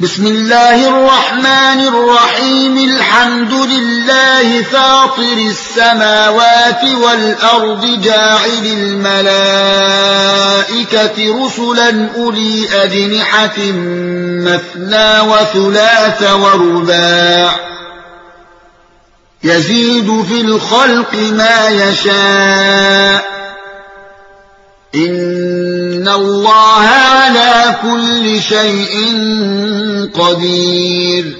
بسم الله الرحمن الرحيم الحمد لله فاطر السماوات والأرض جاعل الملائكة رسلا أولي أجنحة مثنى وثلاث ورباع يزيد في الخلق ما يشاء إن الله على كل شيء قدير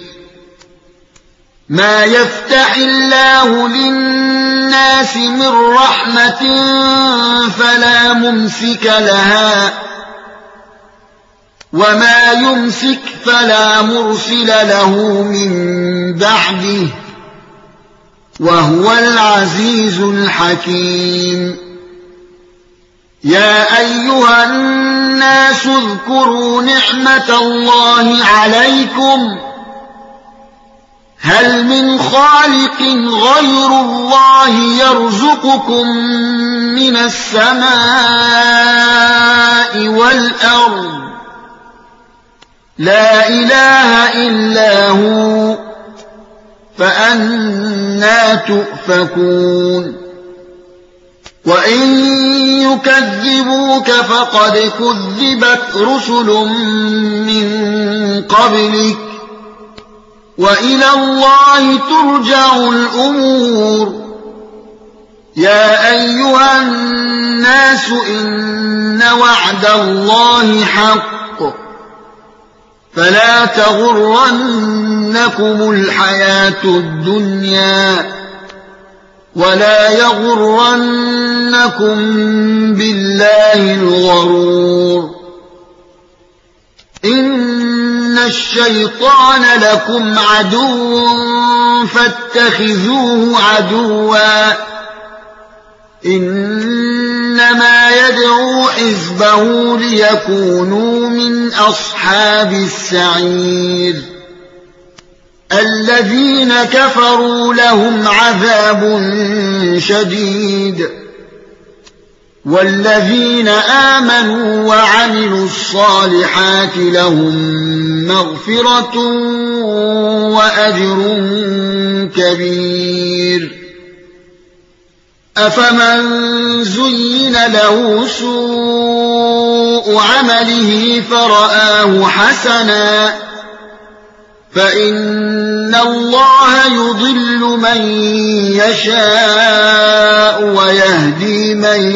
ما يفتح الله للناس من رحمة فلا ممسك لها وما يمسك فلا مرسل له من بعده وهو العزيز الحكيم يا أيها الناس اذكروا نعمة الله عليكم هل من خالق غير الله يرزقكم من السماء والأرض لا إله إلا هو فأنى تؤفكون وإن يكذبوك فقد كذبت رسل من قبلك وإلى الله ترجع الأمور يا أيها الناس إن وعد الله حق فلا تغرنكم الحياة الدنيا ولا يغرنكم بالله الغرور إن الشيطان لكم عدو فاتخذوه عدوا إنما يدعو حزبه ليكونوا من أصحاب السعير الذين كفروا لهم عذاب شديد والذين آمنوا وعملوا الصالحات لهم مغفرة وأجر كبير أفمن زين له سوء عمله فرآه حسنا فإن الله يضل من يشاء ويهدي من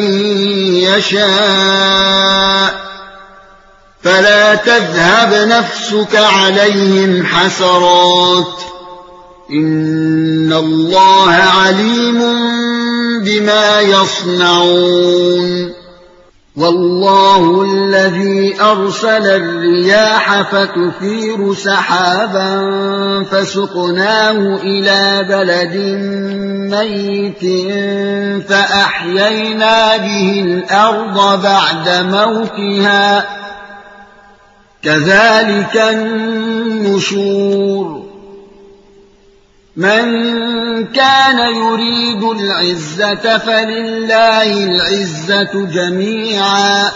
يشاء فلا تذهب نفسك عليهم حسرات إن الله عليم بما يصنعون والله الذي أرسل الرياح فتثير سحابا فسقناه إلى بلد ميت فأحيينا به الأرض بعد موتها كذلك النشور من كان يريد العزة فلله العزة جميعا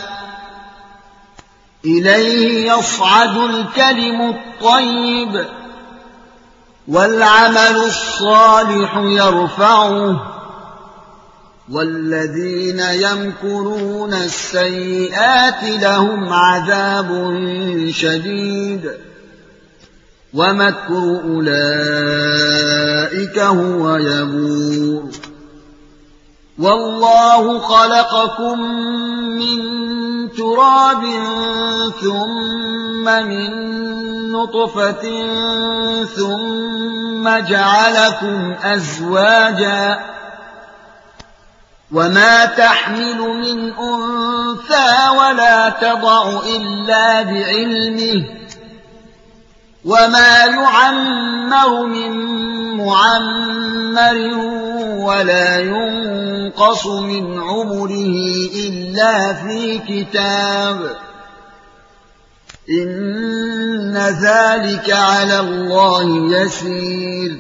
إليه يصعد الكلم الطيب والعمل الصالح يرفعه والذين يمكرون السيئات لهم عذاب شديد ومكر أولئك هو يبور والله خلقكم من تراب ثم من نطفة ثم جعلكم أزواجا وما تحمل من أنثى ولا تضع إلا بعلمه وما يعمر من معمر ولا ينقص من عمره إلا في كتاب إن ذلك على الله يسير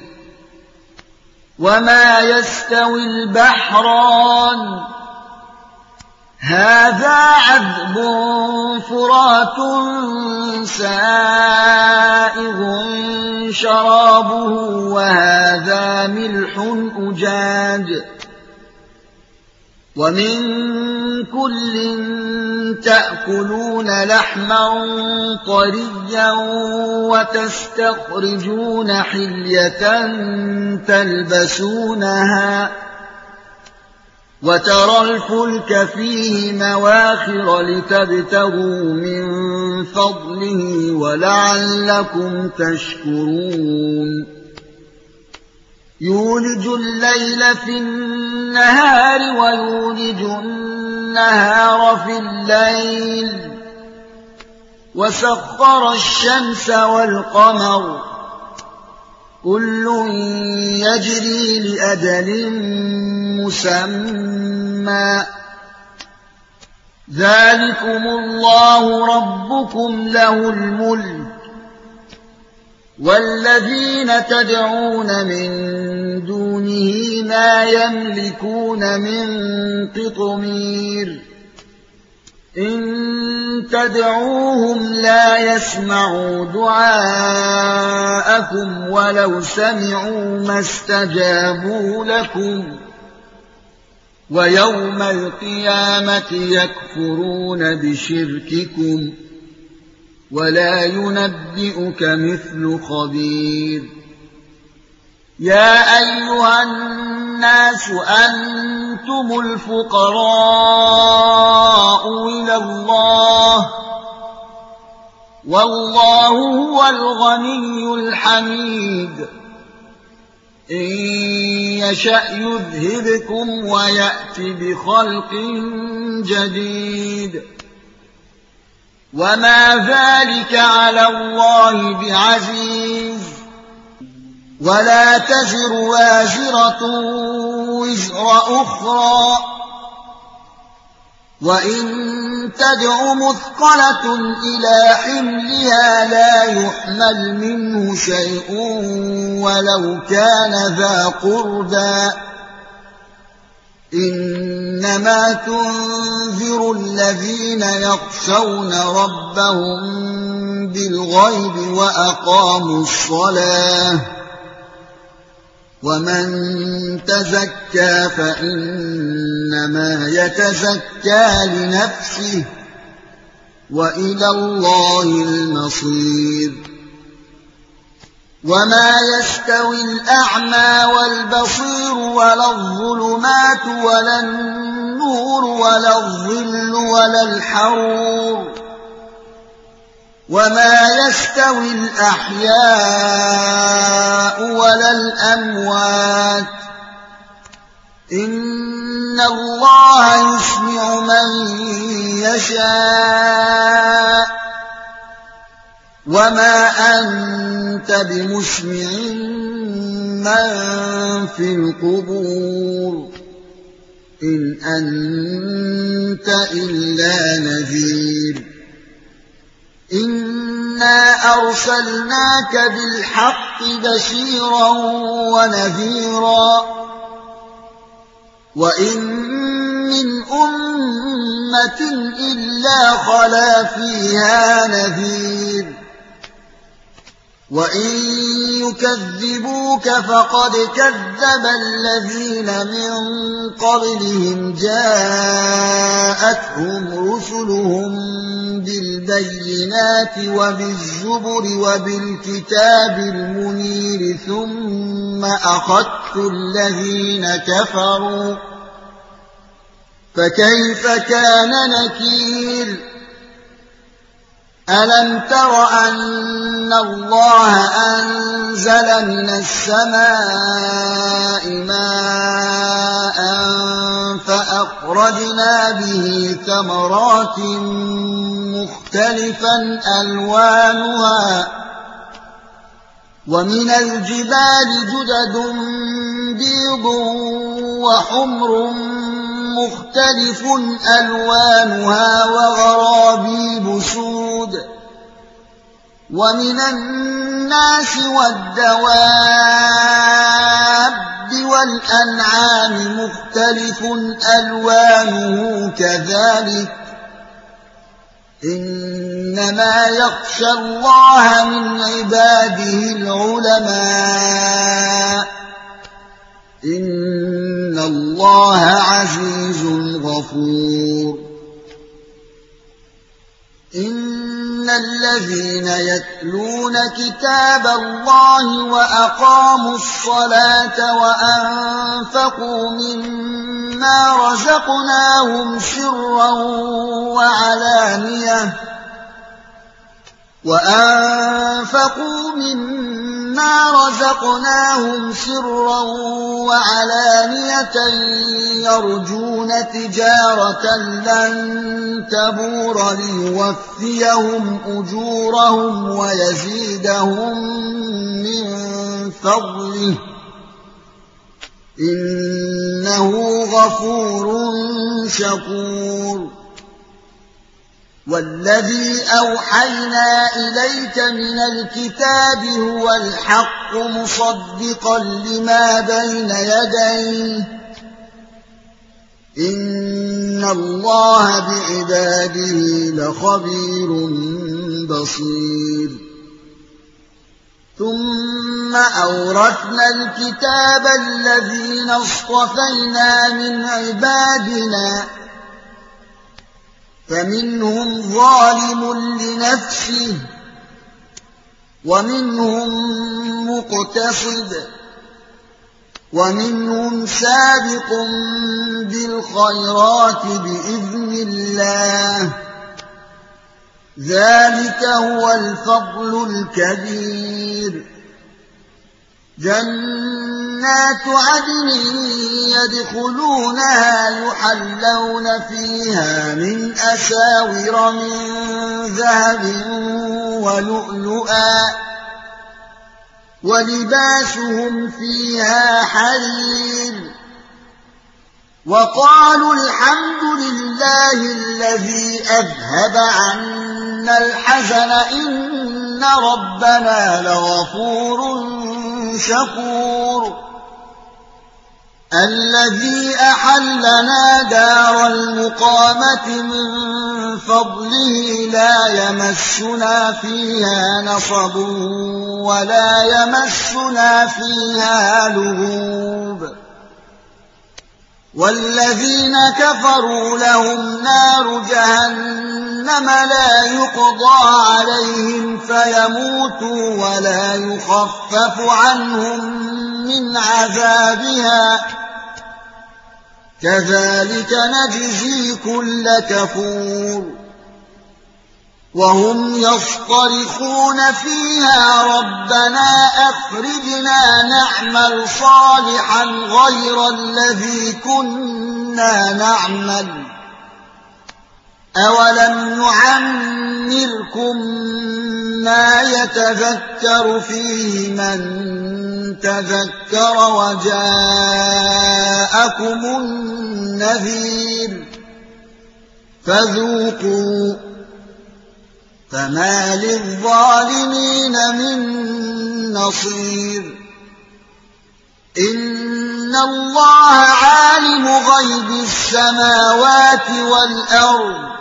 وما يستوي البحران هذا عذب فرات سائغ سائغ شرابه وهذا ملح أجاج ومن كل تأكلون لحما طريا وتستخرجون حلية تلبسونها وترى الفلك فيه مواخر لتبتغوا من فضله ولعلكم تشكرون يولج الليل في النهار ويولج النهار في الليل وسخر الشمس والقمر كل يجري لأجل مسمى ذلكم الله ربكم له الملك والذين تدعون من دونه ما يملكون من قطمير إن تدعوهم لا يسمعوا دعاءكم ولو سمعوا ما استجابوا لكم ويوم القيامة يكفرون بشرككم ولا ينبئك مثل خبير يا أيها الناس أنتم الفقراء إلى الله والله هو الغني الحميد إن يشأ يذهبكم ويأت بخلق جديد وما ذلك على الله بعزيز ولا تزر وازرة وزر أخرى وإن تدع مثقلة إلى حملها لا يحمل منه شيء ولو كان ذا قربى إنما تنذر الذين يخشون ربهم بالغيب وأقاموا الصلاة ومن تزكى فإنما يتزكى لنفسه وإلى الله المصير وما يستوي الأعمى والبصير ولا الظلمات ولا النور ولا الظل ولا الحرور وما يستوي الأحياء ولا الأموات إن الله يسمع من يشاء وما أنت بمسمع من في القبور إن أنت إلا نذير إنا أرسلناك بالحق بشيرا ونذيرا وإن من أمة إلا خلا فيها نذير وإن يكذبوك فقد كذب الذين من قبلهم جاءتهم رسلهم بالبينات وبالزبر وبالكتاب المنير ثم أخذت الذين كفروا فكيف كان نكير ألم تر أن الله أنزل من السماء ماء فأخرجنا به ثمرات مختلفا ألوانها ومن الجبال جدد بيض وحمر مختلف ألوانها وغرابيب سود ومن الناس والدواب والأنعام مختلف ألوانه كذلك إنما يخشى الله من عباده العلماء إن الله عزيز غفور إن الذين يتلون كتاب الله وأقاموا الصلاة وأنفقوا مما رزقناهم سرا وعلانية يرجون تجارة لن تبور ليوفيهم أجورهم ويزيدهم من فضله إنه غفور شكور والذي أوحينا إليك من الكتاب هو الحق مصدقا لما بين يديه إن الله بعباده لخبير بصير ثم أورثنا الكتاب الذين اصطفينا من عبادنا فمنهم ظالم لنفسه ومنهم مقتصد ومنهم سابق بالخيرات بإذن الله ذلك هو الفضل الكبير جنات عدن يدخلونها يحلون فيها من أساور من ذهب ولؤلؤا ولباسهم فيها حرير وقالوا الحمد لله الذي أذهب عنا الحزن إن ربنا لغفور شكور الذي أحلنا دار المقامة من فضله لا يمسنا فيها نصب ولا يمسنا فيها لغوب والذين كفروا لهم نار جهنم لا يقضى عليهم فيموتوا ولا يخفف عنهم من عذابها كذلك نجزي كل كفور وهم يصطرخون فيها ربنا أخرجنا نعمل صالحا غير الذي كنا نعمل أولم نعمركم ما يتذكر فيه من تذكر وجاءكم النذير فذوقوا فما للظالمين من نصير إن الله عالم غيب السماوات والأرض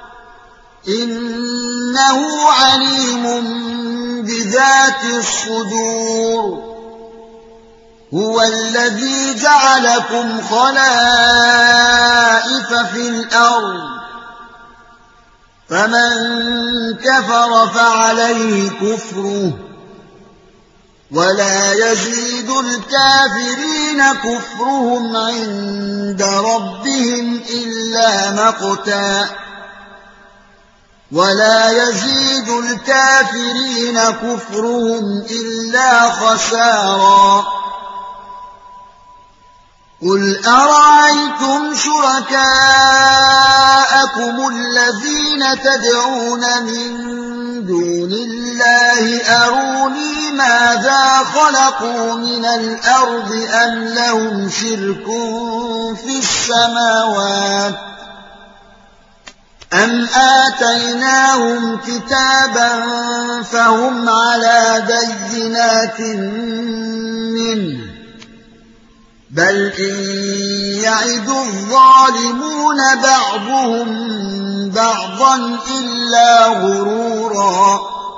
إنه عليم بذات الصدور هو الذي جعلكم خلائف في الأرض فمن كفر فعليه كفره ولا يزيد الكافرين كفرهم عند ربهم إلا مقتا ولا يزيد الكافرين كفرهم إلا خسارا قل أرأيتم شركاءكم الذين تدعون من دون الله أروني ماذا خلقوا من الأرض أم لهم شرك في السماوات أم آتيناهم كتابا فهم على بينات منه بل إن يعد الظالمون بعضهم بعضا إلا غرورا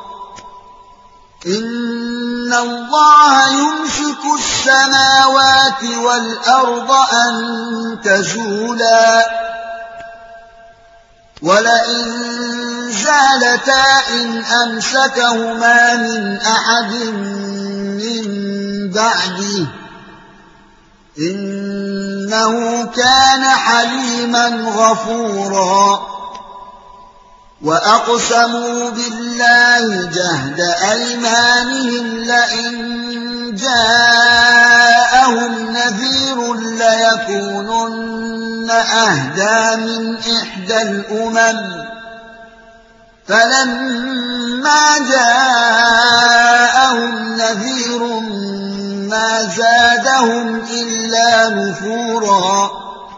إن الله يمسك السماوات والأرض أن تزولا ولئن زالتا إن أمسكهما من أحد من بعده إنه كان حليما غفورا وأقسموا بالله جهد أيمانهم لئن جاءهم نذير ليكونن أهدى من إحدى الأمم فلما جاءهم نذير ما زادهم إلا نفورا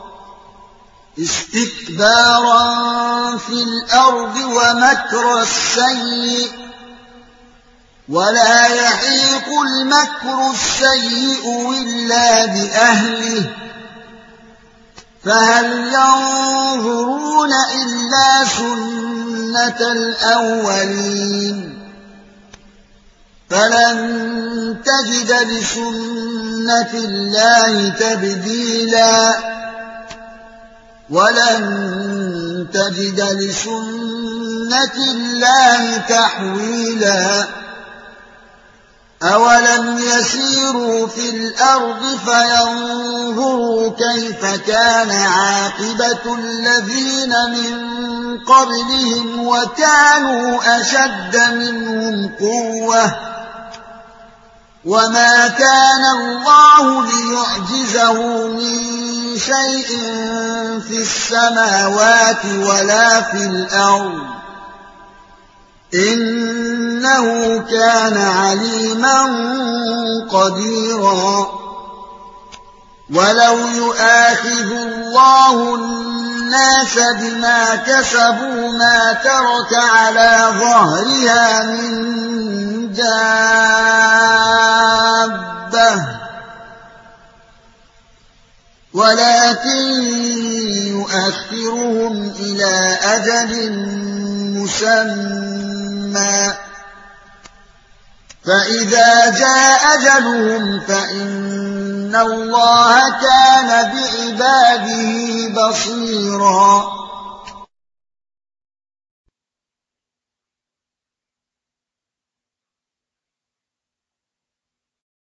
استكبارا في الأرض ومكر السيء ولا يحيق المكر السيء إلا بأهله فهل ينظرون إلا سنة الأولين فلن تجد لسنة الله تبديلا ولن تجد لسنة الله تحويلا أولم يسيروا في الأرض فينظروا كيف كان عاقبة الذين من قبلهم وكانوا أشد منهم قوة وما كان الله ليعجزه من شيء في السماوات ولا في الأرض إنه كان عليما قديرا ولو يؤاخذ الله الناس بما كسبوا ما ترك على ظهرها من دابة ولكن يؤخرهم إلى أجل مسمى فإذا جاء أجلهم فإن الله كان بعباده بصيرا